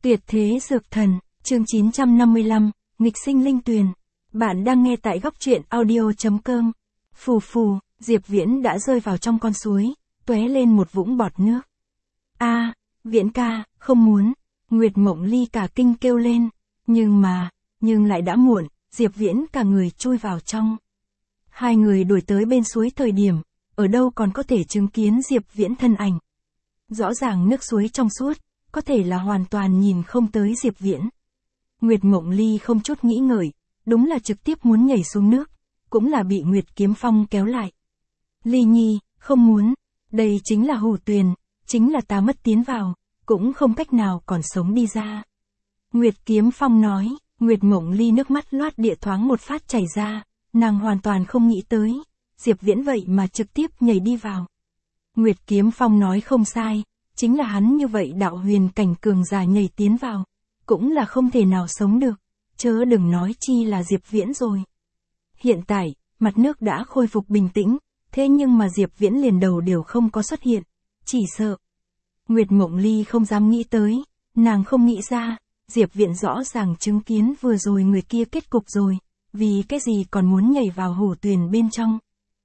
Tuyệt thế dược thần, chương 955, nghịch sinh linh tuyền. Bạn đang nghe tại góc truyện audio.com. Phù phù, Diệp Viễn đã rơi vào trong con suối, tóe lên một vũng bọt nước. A, Viễn ca, không muốn. Nguyệt Mộng Ly cả kinh kêu lên, nhưng lại đã muộn, Diệp Viễn cả người chui vào trong. Hai người đuổi tới bên suối thời điểm, ở đâu còn có thể chứng kiến Diệp Viễn thân ảnh. Rõ ràng nước suối trong suốt, có thể là hoàn toàn nhìn không tới Diệp Viễn. Nguyệt Mộng Ly không chút nghĩ ngợi, đúng là trực tiếp muốn nhảy xuống nước, cũng là bị Nguyệt Kiếm Phong kéo lại. Ly Nhi, không muốn, đây chính là hồ tuyền, chính là ta mất tiến vào, cũng không cách nào còn sống đi ra. Nguyệt Kiếm Phong nói, Nguyệt Mộng Ly nước mắt loát địa thoáng một phát chảy ra, nàng hoàn toàn không nghĩ tới, Diệp Viễn vậy mà trực tiếp nhảy đi vào. Nguyệt Kiếm Phong nói không sai, chính là hắn như vậy đạo huyền cảnh cường giả nhảy tiến vào, cũng là không thể nào sống được, chớ đừng nói chi là Diệp Viễn rồi. Hiện tại, mặt nước đã khôi phục bình tĩnh, thế nhưng mà Diệp Viễn liền đầu đều không có xuất hiện, chỉ sợ. Nguyệt Mộng Ly không dám nghĩ tới, nàng không nghĩ ra, Diệp Viễn rõ ràng chứng kiến vừa rồi người kia kết cục rồi, vì cái gì còn muốn nhảy vào hồ tuyền bên trong.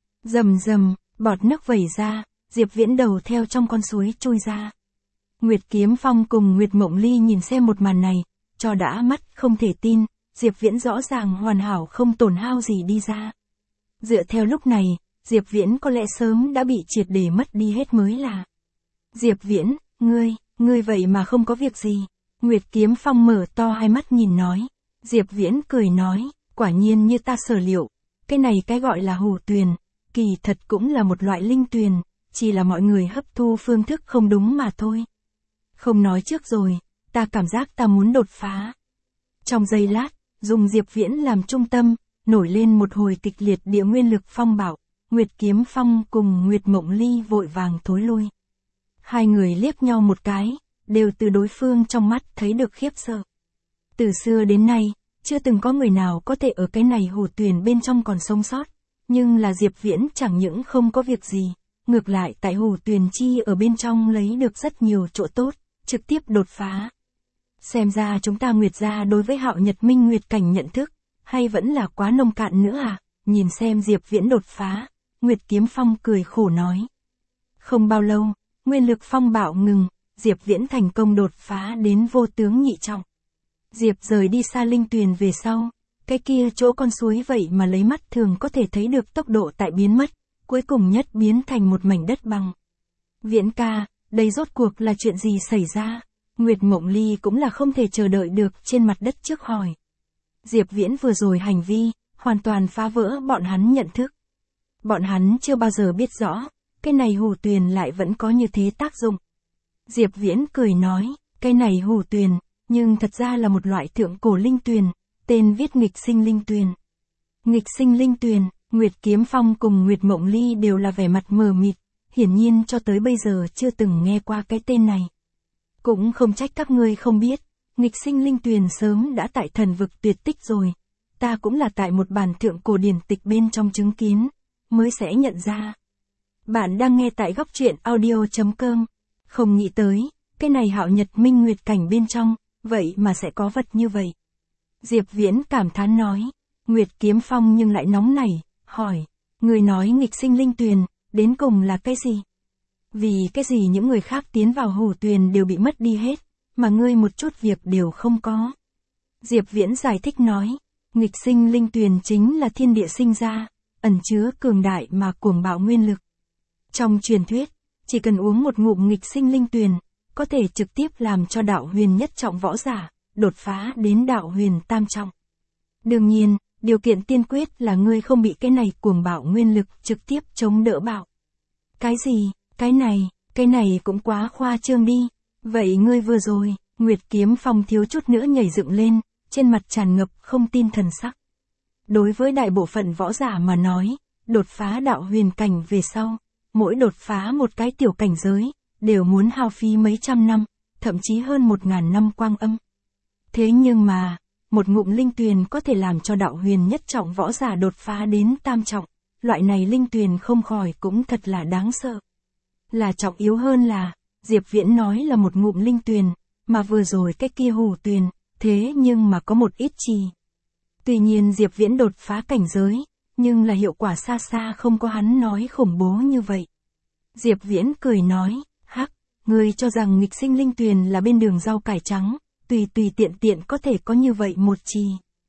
Rầm rầm, bọt nước vẩy ra, Diệp Viễn đầu theo trong con suối trôi ra. Nguyệt Kiếm Phong cùng Nguyệt Mộng Ly nhìn xem một màn này, cho đã mắt không thể tin, Diệp Viễn rõ ràng hoàn hảo không tổn hao gì đi ra. Dựa theo lúc này, Diệp Viễn có lẽ sớm đã bị triệt để mất đi hết mới là. Diệp Viễn, ngươi vậy mà không có việc gì. Nguyệt Kiếm Phong mở to hai mắt nhìn nói. Diệp Viễn cười nói, quả nhiên như ta sở liệu, cái này cái gọi là hồ tuyền, kỳ thật cũng là một loại linh tuyền, chỉ là mọi người hấp thu phương thức không đúng mà thôi. Không nói trước rồi, ta cảm giác ta muốn đột phá. Trong giây lát, dùng Diệp Viễn làm trung tâm, nổi lên một hồi kịch liệt địa nguyên lực phong bạo, Nguyệt Kiếm Phong cùng Nguyệt Mộng Ly vội vàng thối lui. Hai người liếc nhau một cái, đều từ đối phương trong mắt thấy được khiếp sợ. Từ xưa đến nay, chưa từng có người nào có thể ở cái này hồ tuyền bên trong còn sống sót, nhưng là Diệp Viễn chẳng những không có việc gì, ngược lại tại hồ tuyền chi ở bên trong lấy được rất nhiều chỗ tốt, trực tiếp đột phá. Xem ra chúng ta Nguyệt gia đối với Hạo Nhật Minh Nguyệt cảnh nhận thức, hay vẫn là quá nông cạn nữa à, nhìn xem Diệp Viễn đột phá, Nguyệt Kiếm Phong cười khổ nói. Không bao lâu, nguyên lực phong bạo ngừng, Diệp Viễn thành công đột phá đến vô tướng nhị trọng. Diệp rời đi xa linh tuyền về sau, cái kia chỗ con suối vậy mà lấy mắt thường có thể thấy được tốc độ tại biến mất, cuối cùng nhất biến thành một mảnh đất bằng. Viễn ca, đây rốt cuộc là chuyện gì xảy ra? Nguyệt Mộng Ly cũng là không thể chờ đợi được trên mặt đất trước hỏi. Diệp Viễn vừa rồi hành vi, hoàn toàn phá vỡ bọn hắn nhận thức. Bọn hắn chưa bao giờ biết rõ, cái này hồ tuyền lại vẫn có như thế tác dụng. Diệp Viễn cười nói, cái này hồ tuyền, nhưng thật ra là một loại thượng cổ linh tuyền, tên viết nghịch sinh linh tuyền. Nghịch sinh linh tuyền, Nguyệt Kiếm Phong cùng Nguyệt Mộng Ly đều là vẻ mặt mờ mịt, hiển nhiên cho tới bây giờ chưa từng nghe qua cái tên này. Cũng không trách các ngươi không biết, nghịch sinh linh tuyền sớm đã tại thần vực tuyệt tích rồi, ta cũng là tại một bản thượng cổ điển tịch bên trong chứng kiến, mới sẽ nhận ra. Bạn đang nghe tại góc truyện audio.com, không nghĩ tới, cái này Hạo Nhật Minh Nguyệt cảnh bên trong, vậy mà sẽ có vật như vậy. Diệp Viễn cảm thán nói, Nguyệt Kiếm Phong nhưng lại nóng nảy, hỏi, người nói nghịch sinh linh tuyền, đến cùng là cái gì? Vì cái gì những người khác tiến vào hồ tuyền đều bị mất đi hết, mà ngươi một chút việc đều không có. Diệp Viễn giải thích nói, nghịch sinh linh tuyền chính là thiên địa sinh ra, ẩn chứa cường đại mà cuồng bạo nguyên lực. Trong truyền thuyết, chỉ cần uống một ngụm nghịch sinh linh tuyền, có thể trực tiếp làm cho đạo huyền nhất trọng võ giả, đột phá đến đạo huyền tam trọng. Đương nhiên, điều kiện tiên quyết là ngươi không bị cái này cuồng bạo nguyên lực trực tiếp chống đỡ bạo. Cái gì, cái này cũng quá khoa trương đi. Vậy ngươi vừa rồi, Nguyệt Kiếm Phong thiếu chút nữa nhảy dựng lên, trên mặt tràn ngập không tin thần sắc. Đối với đại bộ phận võ giả mà nói, đột phá đạo huyền cảnh về sau, mỗi đột phá một cái tiểu cảnh giới, đều muốn hao phí mấy trăm năm, thậm chí hơn 1000 năm quang âm. Thế nhưng mà, một ngụm linh tuyền có thể làm cho đạo huyền nhất trọng võ giả đột phá đến tam trọng, loại này linh tuyền không khỏi cũng thật là đáng sợ. Là trọng yếu hơn là, Diệp Viễn nói là một ngụm linh tuyền, mà vừa rồi cái kia hủ tuyền, thế nhưng mà có một ít trì. Tuy nhiên Diệp Viễn đột phá cảnh giới, nhưng là hiệu quả xa xa không có hắn nói khủng bố như vậy. Diệp Viễn cười nói, hắc, ngươi cho rằng nghịch sinh linh tuyền là bên đường rau cải trắng, tùy tiện tiện có thể có như vậy một trì.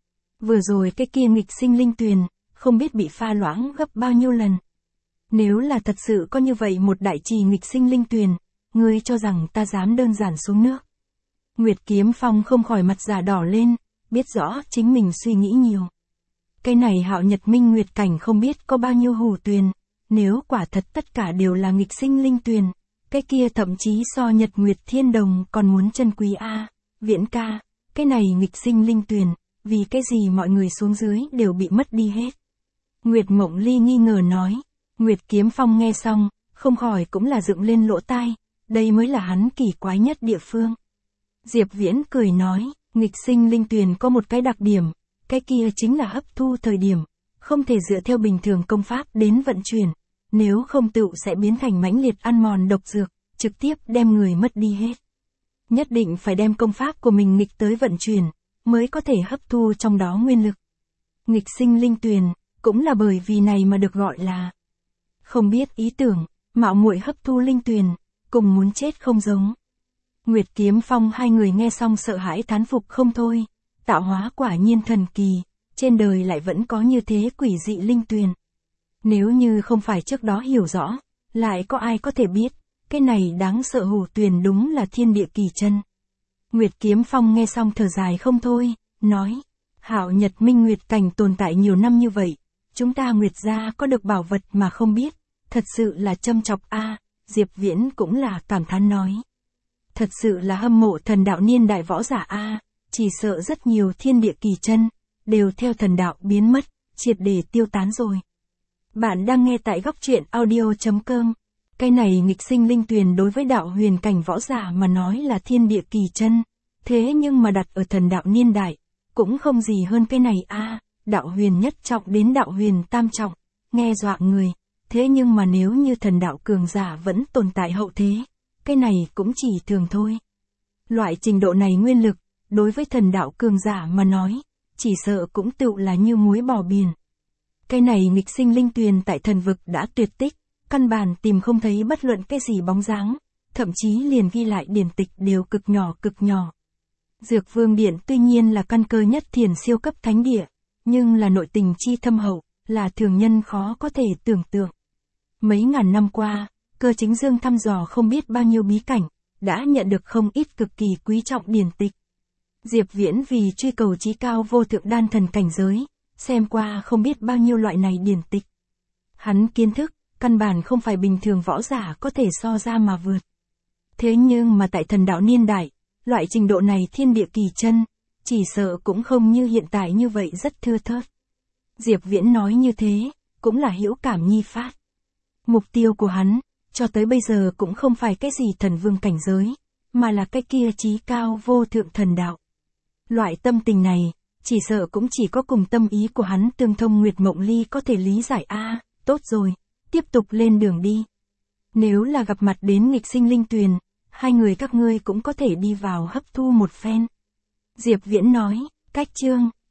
Vừa rồi cái kia nghịch sinh linh tuyền, không biết bị pha loãng gấp bao nhiêu lần. Nếu là thật sự có như vậy một đại trì nghịch sinh linh tuyền, ngươi cho rằng ta dám đơn giản xuống nước. Nguyệt Kiếm Phong không khỏi mặt già đỏ lên, biết rõ chính mình suy nghĩ nhiều. Cái này Hạo Nhật Minh Nguyệt cảnh không biết có bao nhiêu hủ tuyền, nếu quả thật tất cả đều là nghịch sinh linh tuyền, cái kia thậm chí so Nhật Nguyệt Thiên Đồng còn muốn chân quý a. Viễn ca, cái này nghịch sinh linh tuyền, vì cái gì mọi người xuống dưới đều bị mất đi hết. Nguyệt Mộng Ly nghi ngờ nói. Nguyệt Kiếm Phong nghe xong, không khỏi cũng là dựng lên lỗ tai, đây mới là hắn kỳ quái nhất địa phương. Diệp Viễn cười nói, nghịch sinh linh tuyền có một cái đặc điểm, cái kia chính là hấp thu thời điểm, không thể dựa theo bình thường công pháp đến vận chuyển, nếu không tựu sẽ biến thành mãnh liệt ăn mòn độc dược, trực tiếp đem người mất đi hết. Nhất định phải đem công pháp của mình nghịch tới vận chuyển, mới có thể hấp thu trong đó nguyên lực. Nghịch sinh linh tuyền, cũng là bởi vì này mà được gọi là không biết ý tưởng, mạo muội hấp thu linh tuyền, cùng muốn chết không giống. Nguyệt Kiếm Phong hai người nghe xong sợ hãi thán phục không thôi, tạo hóa quả nhiên thần kỳ, trên đời lại vẫn có như thế quỷ dị linh tuyền. Nếu như không phải trước đó hiểu rõ, lại có ai có thể biết, cái này đáng sợ hủ tuyền đúng là thiên địa kỳ chân. Nguyệt Kiếm Phong nghe xong thở dài không thôi, nói, Hạo Nhật Minh Nguyệt cảnh tồn tại nhiều năm như vậy, chúng ta Nguyệt gia có được bảo vật mà không biết, thật sự là châm chọc a. Diệp Viễn cũng là cảm thán nói. Thật sự là hâm mộ thần đạo niên đại võ giả a, chỉ sợ rất nhiều thiên địa kỳ chân, đều theo thần đạo biến mất, triệt để tiêu tán rồi. Bạn đang nghe tại góc truyện audio.com. Cái này nghịch sinh linh tuyền đối với đạo huyền cảnh võ giả mà nói là thiên địa kỳ chân, thế nhưng mà đặt ở thần đạo niên đại, cũng không gì hơn cái này a. Đạo huyền nhất trọng đến đạo huyền tam trọng, nghe dọa người, thế nhưng mà nếu như thần đạo cường giả vẫn tồn tại hậu thế, cái này cũng chỉ thường thôi. Loại trình độ này nguyên lực, đối với thần đạo cường giả mà nói, chỉ sợ cũng tựu là như muối bỏ biển. Cái này nghịch sinh linh tuyền tại thần vực đã tuyệt tích, căn bản tìm không thấy bất luận cái gì bóng dáng, thậm chí liền ghi lại điển tịch đều cực nhỏ. Dược Vương Điện tuy nhiên là căn cơ nhất thiền siêu cấp thánh địa, nhưng là nội tình chi thâm hậu, là thường nhân khó có thể tưởng tượng. Mấy ngàn năm qua, Cơ Chính Dương thăm dò không biết bao nhiêu bí cảnh, đã nhận được không ít cực kỳ quý trọng điển tịch. Diệp Viễn vì truy cầu chí cao vô thượng đan thần cảnh giới, xem qua không biết bao nhiêu loại này điển tịch. Hắn kiến thức, căn bản không phải bình thường võ giả có thể so ra mà vượt. Thế nhưng mà tại thần đạo niên đại, loại trình độ này thiên địa kỳ chân, chỉ sợ cũng không như hiện tại như vậy rất thưa thớt. Diệp Viễn nói như thế, cũng là hữu cảm nhi phát. Mục tiêu của hắn, cho tới bây giờ cũng không phải cái gì thần vương cảnh giới, mà là cái kia chí cao vô thượng thần đạo. Loại tâm tình này, chỉ sợ cũng chỉ có cùng tâm ý của hắn tương thông Nguyệt Mộng Ly có thể lý giải a. Tốt rồi, tiếp tục lên đường đi. Nếu là gặp mặt đến nghịch sinh linh tuyền, hai người các ngươi cũng có thể đi vào hấp thu một phen. Diệp Viễn nói, cách chương.